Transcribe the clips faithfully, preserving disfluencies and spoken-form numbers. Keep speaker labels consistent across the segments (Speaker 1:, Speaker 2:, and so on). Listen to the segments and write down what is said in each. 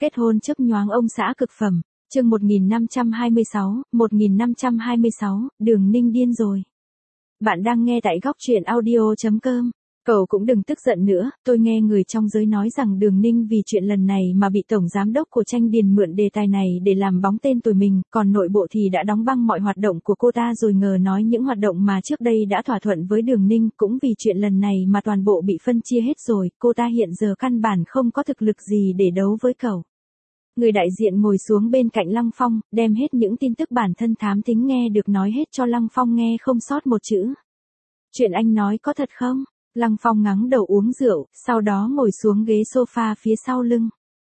Speaker 1: Kết hôn chớp nhoáng ông xã cực phẩm, chương một nghìn năm trăm hai mươi sáu, một nghìn năm trăm hai mươi sáu, Đường Ninh điên rồi. Bạn đang nghe tại góc truyện audio chấm com. Cậu cũng đừng tức giận nữa, tôi nghe người trong giới nói rằng Đường Ninh vì chuyện lần này mà bị tổng giám đốc của Tranh Điền mượn đề tài này để làm bóng tên tuổi mình, còn nội bộ thì đã đóng băng mọi hoạt động của cô ta rồi ngờ nói những hoạt động mà trước đây đã thỏa thuận với Đường Ninh cũng vì chuyện lần này mà toàn bộ bị phân chia hết rồi, cô ta hiện giờ căn bản không có thực lực gì để đấu với cậu. Người đại diện ngồi xuống bên cạnh Lăng Phong, đem hết những tin tức bản thân thám thính nghe được nói hết cho Lăng Phong nghe không sót một chữ. Chuyện anh nói có thật không? Lăng Phong ngắng đầu uống rượu, sau đó ngồi xuống ghế sofa phía sau lưng.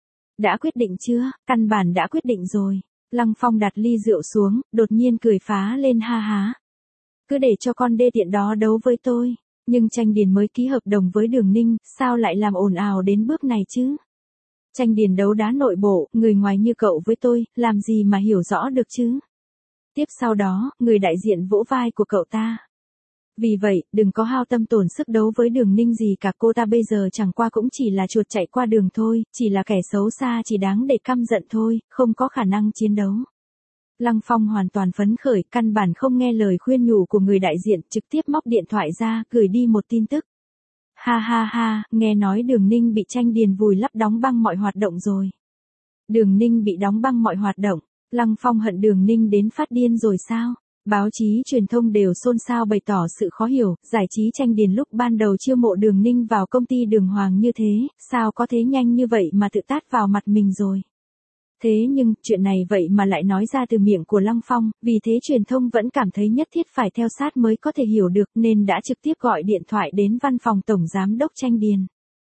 Speaker 1: Đã quyết định chưa? Căn bản đã quyết định rồi. Lăng Phong đặt ly rượu xuống, đột nhiên cười phá lên ha há. Cứ để cho con đê tiện đó đấu với tôi. Nhưng Tranh Điền mới ký hợp đồng với Đường Ninh, sao lại làm ồn ào đến bước này chứ? Tranh Điền đấu đá nội bộ, người ngoài như cậu với tôi, làm gì mà hiểu rõ được chứ? Tiếp sau đó, người đại diện vỗ vai của cậu ta. Vì vậy, đừng có hao tâm tổn sức đấu với Đường Ninh gì cả, cô ta bây giờ chẳng qua cũng chỉ là chuột chạy qua đường thôi, chỉ là kẻ xấu xa chỉ đáng để căm giận thôi, không có khả năng chiến đấu. Lăng Phong hoàn toàn phấn khởi, căn bản không nghe lời khuyên nhủ của người đại diện, trực tiếp móc điện thoại ra, gửi đi một tin tức. Ha ha ha, nghe nói Đường Ninh bị Tranh Điền vùi lấp đóng băng mọi hoạt động rồi. Đường Ninh bị đóng băng mọi hoạt động, Lăng Phong hận Đường Ninh đến phát điên rồi sao? Báo chí truyền thông đều xôn xao bày tỏ sự khó hiểu, giải trí Tranh Điền lúc ban đầu chiêu mộ Đường Ninh vào công ty Đường Hoàng như thế, sao có thế nhanh như vậy mà tự tát vào mặt mình rồi. Thế nhưng, chuyện này vậy mà lại nói ra từ miệng của Lăng Phong, vì thế truyền thông vẫn cảm thấy nhất thiết phải theo sát mới có thể hiểu được nên đã trực tiếp gọi điện thoại đến văn phòng Tổng Giám đốc Tranh Điền.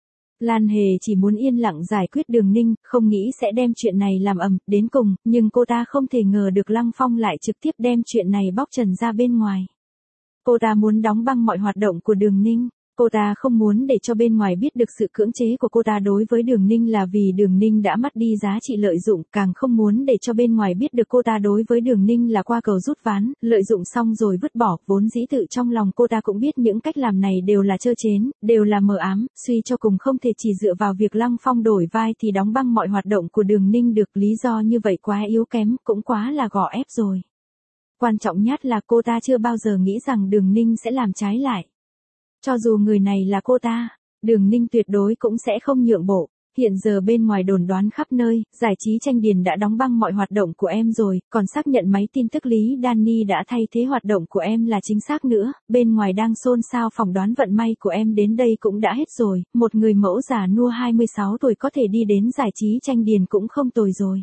Speaker 1: Lan Hề chỉ muốn yên lặng giải quyết Đường Ninh, không nghĩ sẽ đem chuyện này làm ầm đến cùng, nhưng cô ta không thể ngờ được Lăng Phong lại trực tiếp đem chuyện này bóc trần ra bên ngoài. Cô ta muốn đóng băng mọi hoạt động của Đường Ninh. Cô ta không muốn để cho bên ngoài biết được sự cưỡng chế của cô ta đối với Đường Ninh là vì Đường Ninh đã mất đi giá trị lợi dụng, càng không muốn để cho bên ngoài biết được cô ta đối với Đường Ninh là qua cầu rút ván, lợi dụng xong rồi vứt bỏ, vốn dĩ tự trong lòng cô ta cũng biết những cách làm này đều là trơ trến, đều là mờ ám, suy cho cùng không thể chỉ dựa vào việc Lăng Phong đổi vai thì đóng băng mọi hoạt động của Đường Ninh được, lý do như vậy quá yếu kém, cũng quá là gò ép rồi. Quan trọng nhất là cô ta chưa bao giờ nghĩ rằng Đường Ninh sẽ làm trái lại. Cho dù người này là cô ta, Đường Ninh tuyệt đối cũng sẽ không nhượng bộ. Hiện giờ bên ngoài đồn đoán khắp nơi, giải trí Tranh Điền đã đóng băng mọi hoạt động của em rồi, còn xác nhận máy tin tức Lý Danny đã thay thế hoạt động của em là chính xác nữa, bên ngoài đang xôn xao phỏng đoán vận may của em đến đây cũng đã hết rồi, một người mẫu già nua hai mươi sáu tuổi có thể đi đến giải trí Tranh Điền cũng không tồi rồi.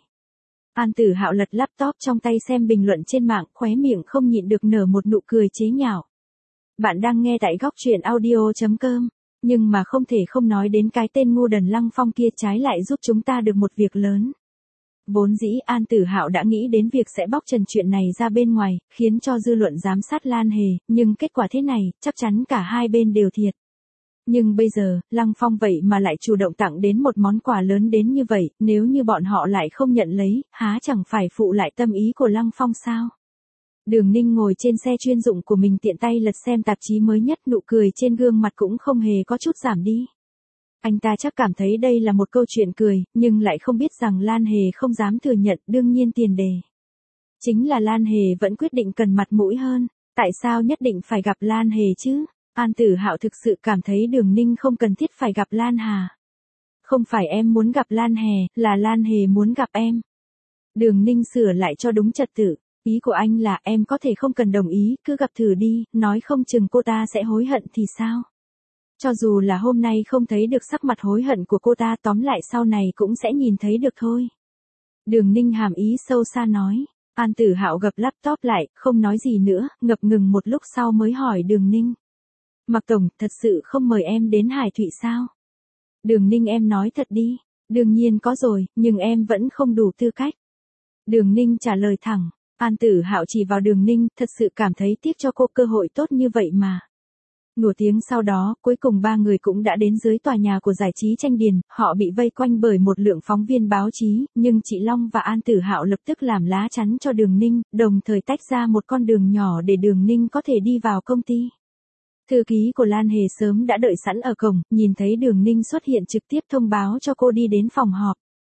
Speaker 1: An Tử Hạo lật laptop trong tay xem bình luận trên mạng, khóe miệng không nhịn được nở một nụ cười chế nhạo. Bạn đang nghe tại góc truyện audio chấm com, nhưng mà không thể không nói đến cái tên ngu đần Lăng Phong kia, trái lại giúp chúng ta được một việc lớn. Vốn dĩ An Tử Hạo đã nghĩ đến việc sẽ bóc trần chuyện này ra bên ngoài, khiến cho dư luận giám sát Lan Hề, nhưng kết quả thế này, chắc chắn cả hai bên đều thiệt. Nhưng bây giờ, Lăng Phong vậy mà lại chủ động tặng đến một món quà lớn đến như vậy, nếu như bọn họ lại không nhận lấy, há chẳng phải phụ lại tâm ý của Lăng Phong sao? Đường Ninh ngồi trên xe chuyên dụng của mình tiện tay lật xem tạp chí mới nhất, nụ cười trên gương mặt cũng không hề có chút giảm đi. Anh ta chắc cảm thấy đây là một câu chuyện cười, nhưng lại không biết rằng Lan Hề không dám thừa nhận, đương nhiên tiền đề. Chính là Lan Hề vẫn quyết định cần mặt mũi hơn, tại sao nhất định phải gặp Lan Hề chứ? An Tử Hạo thực sự cảm thấy Đường Ninh không cần thiết phải gặp Lan Hà. Không phải em muốn gặp Lan Hề, là Lan Hề muốn gặp em. Đường Ninh sửa lại cho đúng trật tự. Ý của anh là em có thể không cần đồng ý, cứ gặp thử đi, nói không chừng cô ta sẽ hối hận thì sao? Cho dù là hôm nay không thấy được sắc mặt hối hận của cô ta, tóm lại sau này cũng sẽ nhìn thấy được thôi. Đường Ninh hàm ý sâu xa nói. An Tử Hạo gập laptop lại, không nói gì nữa, ngập ngừng một lúc sau mới hỏi Đường Ninh. Mạc Tổng, thật sự không mời em đến Hải Thụy sao? Đường Ninh, em nói thật đi. Đương nhiên có rồi, nhưng em vẫn không đủ tư cách. Đường Ninh trả lời thẳng. An Tử Hạo chỉ vào Đường Ninh, thật sự cảm thấy tiếc cho cô cơ hội tốt như vậy mà. Nửa tiếng sau đó, cuối cùng ba người cũng đã đến dưới tòa nhà của giải trí Tranh Điền, họ bị vây quanh bởi một lượng phóng viên báo chí, nhưng chị Long và An Tử Hạo lập tức làm lá chắn cho Đường Ninh, đồng thời tách ra một con đường nhỏ để Đường Ninh có thể đi vào công ty. Thư ký của Lan Hề sớm đã đợi sẵn ở cổng, nhìn thấy Đường Ninh xuất hiện trực tiếp thông báo cho cô đi đến phòng họp.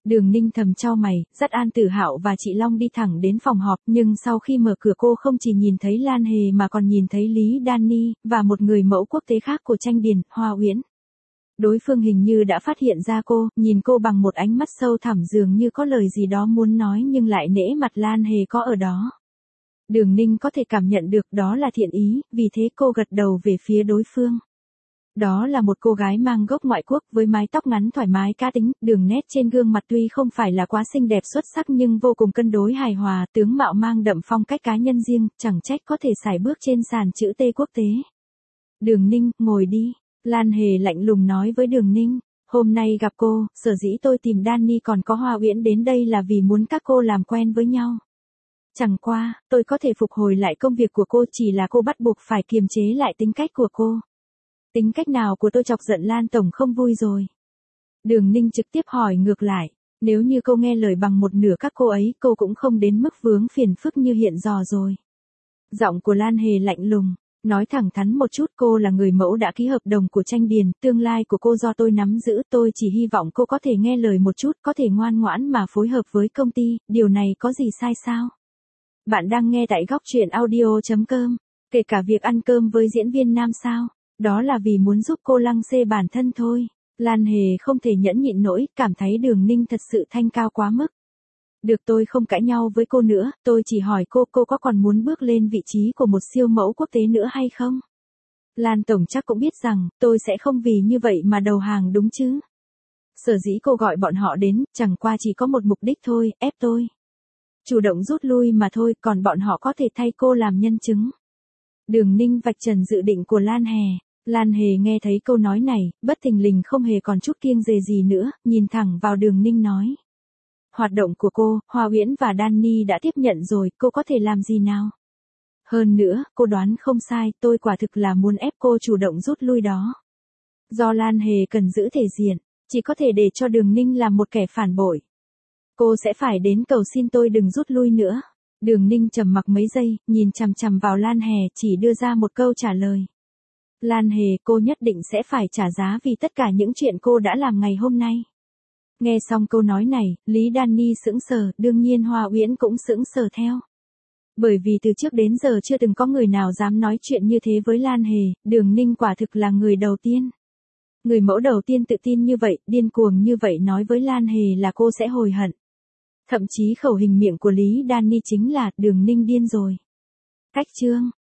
Speaker 1: Đường Ninh thầm chau mày, dắt An Tử Hạo và chị Long đi thẳng đến phòng họp, nhưng sau khi mở cửa cô không chỉ nhìn thấy Lan Hề mà còn nhìn thấy Lý Danny, và một người mẫu quốc tế khác của tranh điền, Hoa Uyển. Đối phương hình như đã phát hiện ra cô, nhìn cô bằng một ánh mắt sâu thẳm dường như có lời gì đó muốn nói nhưng lại nể mặt Lan Hề có ở đó. Đường Ninh có thể cảm nhận được đó là thiện ý, vì thế cô gật đầu về phía đối phương. Đó là một cô gái mang gốc ngoại quốc với mái tóc ngắn thoải mái cá tính, đường nét trên gương mặt tuy không phải là quá xinh đẹp xuất sắc nhưng vô cùng cân đối hài hòa, tướng mạo mang đậm phong cách cá nhân riêng, chẳng trách có thể sải bước trên sàn chữ T quốc tế. Đường Ninh, ngồi đi. Lan Hề lạnh lùng nói với Đường Ninh, hôm nay gặp cô, sở dĩ tôi tìm Danny còn có Hoa Uyển đến đây là vì muốn các cô làm quen với nhau. Chẳng qua, tôi có thể phục hồi lại công việc của cô, chỉ là cô bắt buộc phải kiềm chế lại tính cách của cô. Tính cách nào của tôi chọc giận Lan Tổng không vui rồi? Đường Ninh trực tiếp hỏi ngược lại, nếu như cô nghe lời bằng một nửa các cô ấy, cô cũng không đến mức vướng phiền phức như hiện giờ rồi. Giọng của Lan Hề lạnh lùng, nói thẳng thắn một chút, cô là người mẫu đã ký hợp đồng của tranh điền, tương lai của cô do tôi nắm giữ, tôi chỉ hy vọng cô có thể nghe lời một chút, có thể ngoan ngoãn mà phối hợp với công ty, điều này có gì sai sao? Bạn đang nghe tại góc truyện audio chấm com, kể cả việc ăn cơm với diễn viên nam sao, đó là vì muốn giúp cô lăng xê bản thân thôi. Lan Hề không thể nhẫn nhịn nổi, cảm thấy Đường Ninh thật sự thanh cao quá mức. Được, tôi không cãi nhau với cô nữa, tôi chỉ hỏi cô, cô có còn muốn bước lên vị trí của một siêu mẫu quốc tế nữa hay không? Lan Tổng chắc cũng biết rằng, tôi sẽ không vì như vậy mà đầu hàng đúng chứ. Sở dĩ cô gọi bọn họ đến, chẳng qua chỉ có một mục đích thôi, ép tôi. Chủ động rút lui mà thôi, còn bọn họ có thể thay cô làm nhân chứng. Đường Ninh vạch trần dự định của Lan Hề. Lan Hề nghe thấy câu nói này, bất thình lình không hề còn chút kiêng dè gì nữa, nhìn thẳng vào Đường Ninh nói. Hoạt động của cô, Hoa Uyển và Danny đã tiếp nhận rồi, cô có thể làm gì nào? Hơn nữa, cô đoán không sai, tôi quả thực là muốn ép cô chủ động rút lui đó. Do Lan Hề cần giữ thể diện, chỉ có thể để cho Đường Ninh làm một kẻ phản bội. Cô sẽ phải đến cầu xin tôi đừng rút lui nữa. Đường Ninh trầm mặc mấy giây, nhìn chằm chằm vào Lan Hề, chỉ đưa ra một câu trả lời. Lan Hề, cô nhất định sẽ phải trả giá vì tất cả những chuyện cô đã làm ngày hôm nay. Nghe xong câu nói này, Lý Danny sững sờ, đương nhiên Hoa Uyển cũng sững sờ theo. Bởi vì từ trước đến giờ chưa từng có người nào dám nói chuyện như thế với Lan Hề, Đường Ninh quả thực là người đầu tiên. Người mẫu đầu tiên tự tin như vậy, điên cuồng như vậy nói với Lan Hề là cô sẽ hối hận. Thậm chí khẩu hình miệng của Lý Danny chính là, Đường Ninh điên rồi. Cách chương.